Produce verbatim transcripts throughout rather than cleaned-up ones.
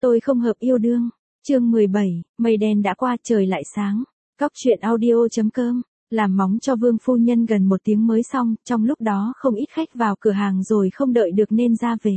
Tôi không hợp yêu đương. Chương mười bảy, mây đen đã qua trời lại sáng. Cóc truyện audio chấm com. Làm móng cho Vương phu nhân gần một tiếng mới xong, trong lúc đó không ít khách vào cửa hàng rồi không đợi được nên ra về.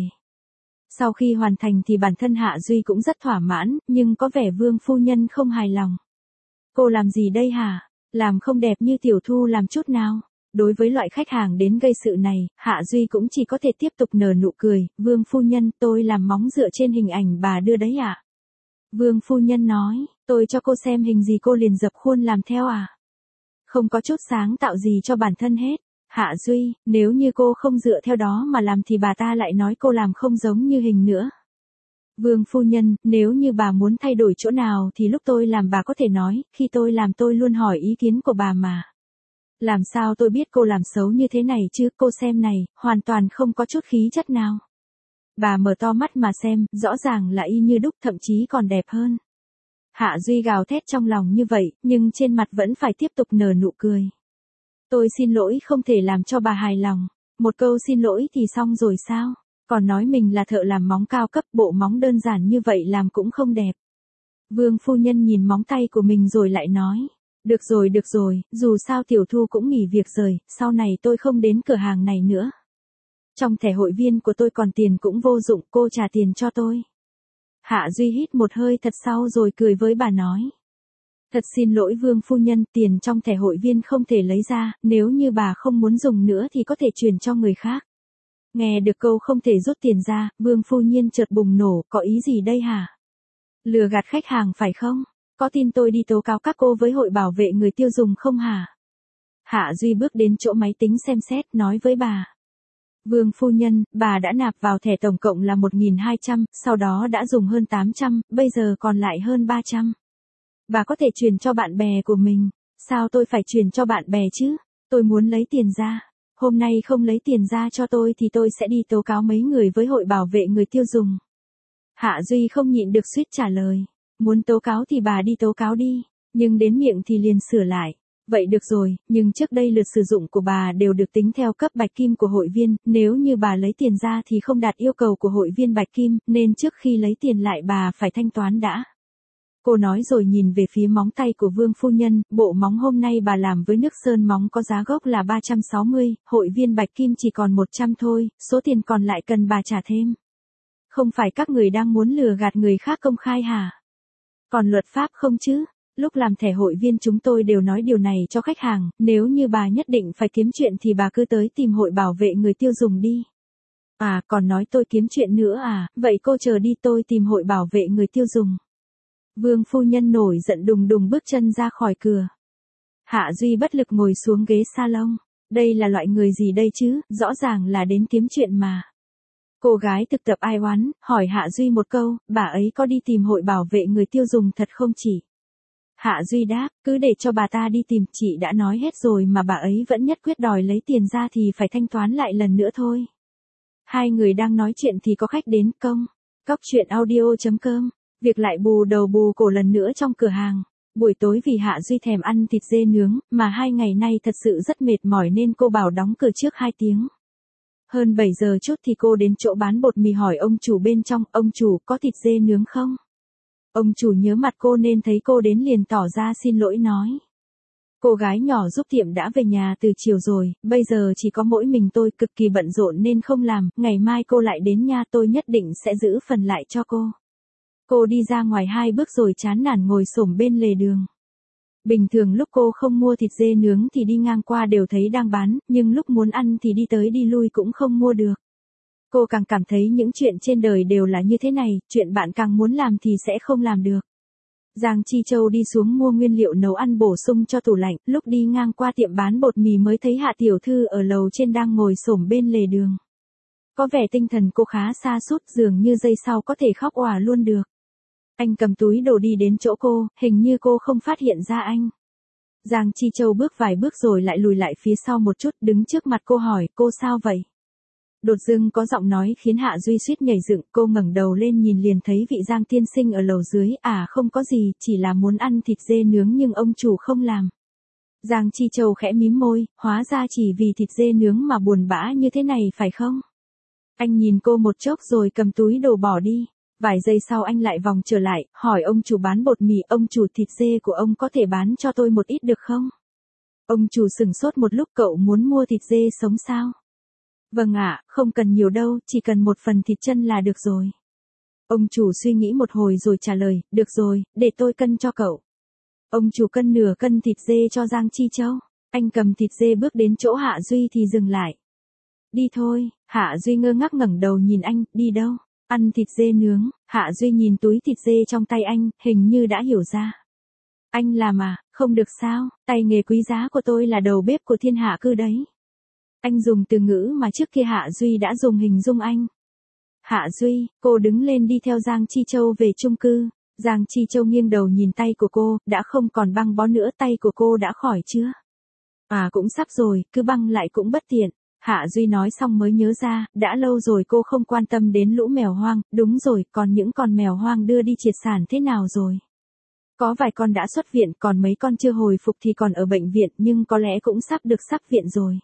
Sau khi hoàn thành thì bản thân Hạ Duy cũng rất thỏa mãn, nhưng có vẻ Vương phu nhân không hài lòng. Cô làm gì đây hả? Làm không đẹp như Tiểu Thu làm chút nào. Đối với loại khách hàng đến gây sự này, Hạ Duy cũng chỉ có thể tiếp tục nở nụ cười. Vương phu nhân, tôi làm móng dựa trên hình ảnh bà đưa đấy ạ. À? Vương phu nhân nói, tôi cho cô xem hình gì cô liền dập khuôn làm theo à? Không có chút sáng tạo gì cho bản thân hết. Hạ Duy, nếu như cô không dựa theo đó mà làm thì bà ta lại nói cô làm không giống như hình nữa. Vương phu nhân, nếu như bà muốn thay đổi chỗ nào thì lúc tôi làm bà có thể nói, khi tôi làm tôi luôn hỏi ý kiến của bà mà. Làm sao tôi biết cô làm xấu như thế này chứ, cô xem này, hoàn toàn không có chút khí chất nào. Bà mở to mắt mà xem, rõ ràng là y như đúc, thậm chí còn đẹp hơn. Hạ Duy gào thét trong lòng như vậy, nhưng trên mặt vẫn phải tiếp tục nở nụ cười. Tôi xin lỗi không thể làm cho bà hài lòng. Một câu xin lỗi thì xong rồi sao? Còn nói mình là thợ làm móng cao cấp, bộ móng đơn giản như vậy làm cũng không đẹp. Vương phu nhân nhìn móng tay của mình rồi lại nói. Được rồi được rồi, dù sao Tiểu Thu cũng nghỉ việc rồi, sau này tôi không đến cửa hàng này nữa. Trong thẻ hội viên của tôi còn tiền cũng vô dụng, cô trả tiền cho tôi. Hạ Duy hít một hơi thật sâu rồi cười với bà nói. Thật xin lỗi Vương phu nhân, tiền trong thẻ hội viên không thể lấy ra, nếu như bà không muốn dùng nữa thì có thể chuyển cho người khác. Nghe được câu không thể rút tiền ra, Vương phu nhân chợt bùng nổ, có ý gì đây hả? Lừa gạt khách hàng phải không? Có tin tôi đi tố cáo các cô với hội bảo vệ người tiêu dùng không hả? Hạ Duy bước đến chỗ máy tính xem xét, nói với bà. Vương phu nhân, bà đã nạp vào thẻ tổng cộng là một nghìn hai trăm, sau đó đã dùng hơn tám trăm, bây giờ còn lại hơn ba trăm. Bà có thể chuyển cho bạn bè của mình. Sao tôi phải chuyển cho bạn bè chứ? Tôi muốn lấy tiền ra. Hôm nay không lấy tiền ra cho tôi thì tôi sẽ đi tố cáo mấy người với hội bảo vệ người tiêu dùng. Hạ Duy không nhịn được suýt trả lời. Muốn tố cáo thì bà đi tố cáo đi. Nhưng đến miệng thì liền sửa lại. Vậy được rồi, nhưng trước đây lượt sử dụng của bà đều được tính theo cấp bạch kim của hội viên, nếu như bà lấy tiền ra thì không đạt yêu cầu của hội viên bạch kim, nên trước khi lấy tiền lại bà phải thanh toán đã. Cô nói rồi nhìn về phía móng tay của Vương phu nhân, bộ móng hôm nay bà làm với nước sơn móng có giá gốc là ba trăm sáu mươi, hội viên bạch kim chỉ còn một trăm thôi, số tiền còn lại cần bà trả thêm. Không phải các người đang muốn lừa gạt người khác công khai hả? Còn luật pháp không chứ? Lúc làm thẻ hội viên chúng tôi đều nói điều này cho khách hàng, nếu như bà nhất định phải kiếm chuyện thì bà cứ tới tìm hội bảo vệ người tiêu dùng đi. À, còn nói tôi kiếm chuyện nữa à, vậy cô chờ đi tôi tìm hội bảo vệ người tiêu dùng. Vương phu nhân nổi giận đùng đùng bước chân ra khỏi cửa. Hạ Duy bất lực ngồi xuống ghế salon. Đây là loại người gì đây chứ, rõ ràng là đến kiếm chuyện mà. Cô gái thực tập ai oán, hỏi Hạ Duy một câu, bà ấy có đi tìm hội bảo vệ người tiêu dùng thật không chị? Hạ Duy đáp, cứ để cho bà ta đi tìm, chị đã nói hết rồi mà bà ấy vẫn nhất quyết đòi lấy tiền ra thì phải thanh toán lại lần nữa thôi. Hai người đang nói chuyện thì có khách đến công. Cóc truyện audio chấm com. Việc lại bù đầu bù cổ lần nữa trong cửa hàng. Buổi tối vì Hạ Duy thèm ăn thịt dê nướng, mà hai ngày nay thật sự rất mệt mỏi nên cô bảo đóng cửa trước hai tiếng. Hơn bảy giờ chút thì cô đến chỗ bán bột mì hỏi ông chủ bên trong, ông chủ có thịt dê nướng không? Ông chủ nhớ mặt cô nên thấy cô đến liền tỏ ra xin lỗi nói. Cô gái nhỏ giúp tiệm đã về nhà từ chiều rồi, bây giờ chỉ có mỗi mình tôi cực kỳ bận rộn nên không làm, ngày mai cô lại đến nha tôi nhất định sẽ giữ phần lại cho cô. Cô đi ra ngoài hai bước rồi chán nản ngồi xổm bên lề đường. Bình thường lúc cô không mua thịt dê nướng thì đi ngang qua đều thấy đang bán, nhưng lúc muốn ăn thì đi tới đi lui cũng không mua được. Cô càng cảm thấy những chuyện trên đời đều là như thế này, chuyện bạn càng muốn làm thì sẽ không làm được. Giang Chi Châu đi xuống mua nguyên liệu nấu ăn bổ sung cho tủ lạnh, lúc đi ngang qua tiệm bán bột mì mới thấy Hạ tiểu thư ở lầu trên đang ngồi xổm bên lề đường. Có vẻ tinh thần cô khá sa sút, dường như giây sau có thể khóc òa luôn được. Anh cầm túi đồ đi đến chỗ cô, hình như cô không phát hiện ra anh. Giang Chi Châu bước vài bước rồi lại lùi lại phía sau một chút, đứng trước mặt cô hỏi, cô sao vậy? Đột dưng có giọng nói khiến Hạ Duy suýt nhảy dựng, cô ngẩng đầu lên nhìn liền thấy vị Giang tiên sinh ở lầu dưới, à không có gì, chỉ là muốn ăn thịt dê nướng nhưng ông chủ không làm. Giang Chi Châu khẽ mím môi, hóa ra chỉ vì thịt dê nướng mà buồn bã như thế này phải không? Anh nhìn cô một chốc rồi cầm túi đồ bỏ đi. Vài giây sau anh lại vòng trở lại, hỏi ông chủ bán bột mì, ông chủ thịt dê của ông có thể bán cho tôi một ít được không? Ông chủ sửng sốt một lúc, cậu muốn mua thịt dê sống sao? Vâng ạ, không cần nhiều đâu, chỉ cần một phần thịt chân là được rồi. Ông chủ suy nghĩ một hồi rồi trả lời, được rồi, để tôi cân cho cậu. Ông chủ cân nửa cân thịt dê cho Giang Chi Châu. Anh cầm thịt dê bước đến chỗ Hạ Duy thì dừng lại. Đi thôi, Hạ Duy ngơ ngác ngẩng đầu nhìn anh, đi đâu? Ăn thịt dê nướng. Hạ Duy nhìn túi thịt dê trong tay anh, hình như đã hiểu ra. Anh làm à, không được sao, tay nghề quý giá của tôi là đầu bếp của thiên hạ cư đấy. Anh dùng từ ngữ mà trước kia Hạ Duy đã dùng hình dung anh. Hạ Duy, cô đứng lên đi theo Giang Chi Châu về chung cư. Giang Chi Châu nghiêng đầu nhìn tay của cô, đã không còn băng bó nữa, tay của cô đã khỏi chưa? À cũng sắp rồi, cứ băng lại cũng bất tiện. Hạ Duy nói xong mới nhớ ra, đã lâu rồi cô không quan tâm đến lũ mèo hoang, đúng rồi, còn những con mèo hoang đưa đi triệt sản thế nào rồi? Có vài con đã xuất viện, còn mấy con chưa hồi phục thì còn ở bệnh viện, nhưng có lẽ cũng sắp được sắp viện rồi.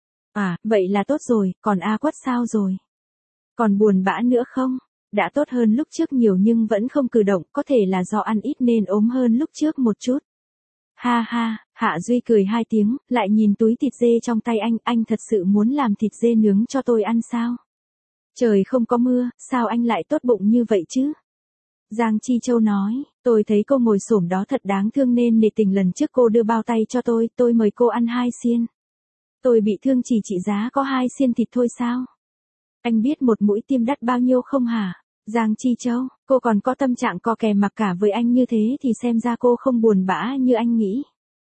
À, vậy là tốt rồi, còn A Quất sao rồi? Còn buồn bã nữa không? Đã tốt hơn lúc trước nhiều nhưng vẫn không cử động, có thể là do ăn ít nên ốm hơn lúc trước một chút. Ha ha, Hạ Duy cười hai tiếng, lại nhìn túi thịt dê trong tay anh, anh thật sự muốn làm thịt dê nướng cho tôi ăn sao? Trời không có mưa, sao anh lại tốt bụng như vậy chứ? Giang Chi Châu nói, tôi thấy cô ngồi xổm đó thật đáng thương nên nể tình lần trước cô đưa bao tay cho tôi, tôi mời cô ăn hai xiên. Tôi bị thương chỉ trị giá có hai xiên thịt thôi sao? Anh biết một mũi tiêm đắt bao nhiêu không hả? Giang Chi Châu, cô còn có tâm trạng co kè mặc cả với anh như thế thì xem ra cô không buồn bã như anh nghĩ.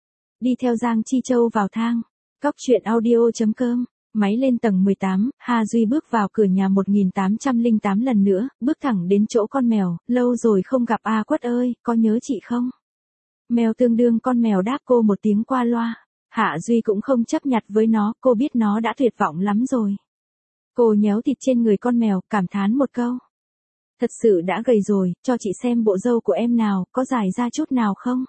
Đi theo Giang Chi Châu vào thang. Cóc truyện audio chấm com. Máy lên tầng mười tám, Hà Duy bước vào cửa nhà một nghìn tám trăm lẻ tám lần nữa, bước thẳng đến chỗ con mèo, lâu rồi không gặp A Quất ơi, có nhớ chị không? Mèo tương đương con mèo đáp cô một tiếng qua loa. Hạ Duy cũng không chấp nhặt với nó, cô biết nó đã tuyệt vọng lắm rồi. Cô nhéo thịt trên người con mèo, cảm thán một câu. Thật sự đã gầy rồi, cho chị xem bộ râu của em nào, có dài ra chút nào không?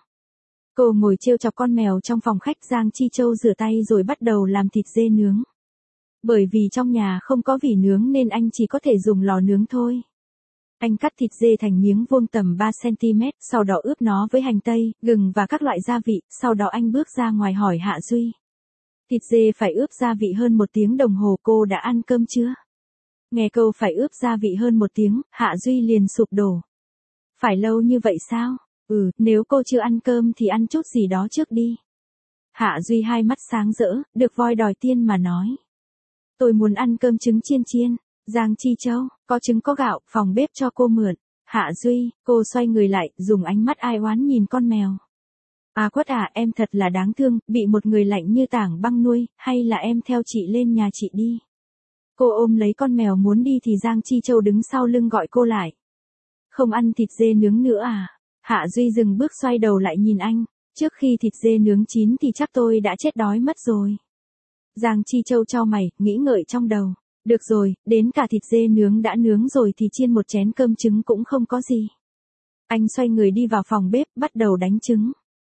Cô ngồi trêu chọc con mèo trong phòng khách. Giang Chi Châu rửa tay rồi bắt đầu làm thịt dê nướng. Bởi vì trong nhà không có vỉ nướng nên anh chỉ có thể dùng lò nướng thôi. Anh cắt thịt dê thành miếng vuông tầm ba xăng ti mét, sau đó ướp nó với hành tây, gừng và các loại gia vị, sau đó anh bước ra ngoài hỏi Hạ Duy. Thịt dê phải ướp gia vị hơn một tiếng đồng hồ, cô đã ăn cơm chưa? Nghe câu phải ướp gia vị hơn một tiếng, Hạ Duy liền sụp đổ. Phải lâu như vậy sao? Ừ, nếu cô chưa ăn cơm thì ăn chút gì đó trước đi. Hạ Duy hai mắt sáng rỡ, được voi đòi tiên mà nói. Tôi muốn ăn cơm trứng chiên chiên. Giang Chi Châu, có trứng có gạo, phòng bếp cho cô mượn. Hạ Duy, cô xoay người lại, dùng ánh mắt ai oán nhìn con mèo. À Quất à, em thật là đáng thương, bị một người lạnh như tảng băng nuôi, hay là em theo chị lên nhà chị đi. Cô ôm lấy con mèo muốn đi thì Giang Chi Châu đứng sau lưng gọi cô lại. Không ăn thịt dê nướng nữa à? Hạ Duy dừng bước xoay đầu lại nhìn anh. Trước khi thịt dê nướng chín thì chắc tôi đã chết đói mất rồi. Giang Chi Châu chau mày, nghĩ ngợi trong đầu. Được rồi, đến cả thịt dê nướng đã nướng rồi thì chiên một chén cơm trứng cũng không có gì. Anh xoay người đi vào phòng bếp, bắt đầu đánh trứng.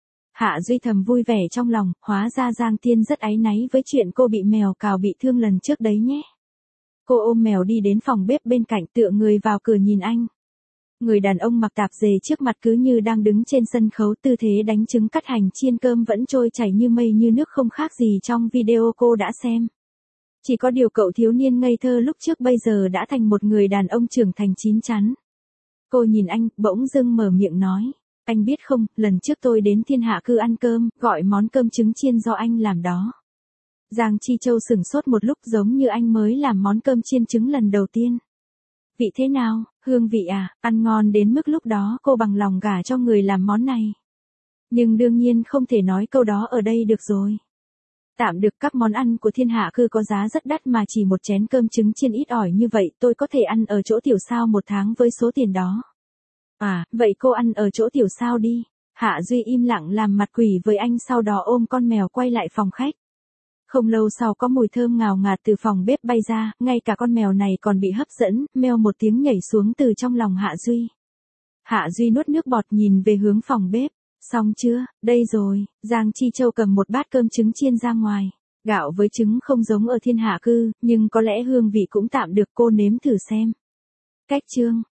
Hạ Duy thầm vui vẻ trong lòng, hóa ra Giang Tiên rất áy náy với chuyện cô bị mèo cào bị thương lần trước đấy nhé. Cô ôm mèo đi đến phòng bếp bên cạnh, tựa người vào cửa nhìn anh. Người đàn ông mặc tạp dề trước mặt cứ như đang đứng trên sân khấu, tư thế đánh trứng cắt hành chiên cơm vẫn trôi chảy như mây như nước, không khác gì trong video cô đã xem. Chỉ có điều cậu thiếu niên ngây thơ lúc trước bây giờ đã thành một người đàn ông trưởng thành chín chắn. Cô nhìn anh, bỗng dưng mở miệng nói. Anh biết không, lần trước tôi đến thiên hạ cư ăn cơm, gọi món cơm trứng chiên do anh làm đó. Giang Chi Châu sửng sốt một lúc, giống như anh mới làm món cơm chiên trứng lần đầu tiên. Vị thế nào, hương vị à, ăn ngon đến mức lúc đó cô bằng lòng gả cho người làm món này. Nhưng đương nhiên không thể nói câu đó ở đây được rồi. Tạm được, các món ăn của thiên hạ cư có giá rất đắt mà chỉ một chén cơm trứng chiên ít ỏi như vậy tôi có thể ăn ở chỗ tiểu sao một tháng với số tiền đó. À, vậy cô ăn ở chỗ tiểu sao đi. Hạ Duy im lặng làm mặt quỷ với anh, sau đó ôm con mèo quay lại phòng khách. Không lâu sau có mùi thơm ngào ngạt từ phòng bếp bay ra, ngay cả con mèo này còn bị hấp dẫn, meo một tiếng nhảy xuống từ trong lòng Hạ Duy. Hạ Duy nuốt nước bọt nhìn về hướng phòng bếp. Xong chưa, đây rồi. Giang Chi Châu cầm một bát cơm trứng chiên ra ngoài. Gạo với trứng không giống ở thiên hạ cư, nhưng có lẽ hương vị cũng tạm được, cô nếm thử xem. Cách chương.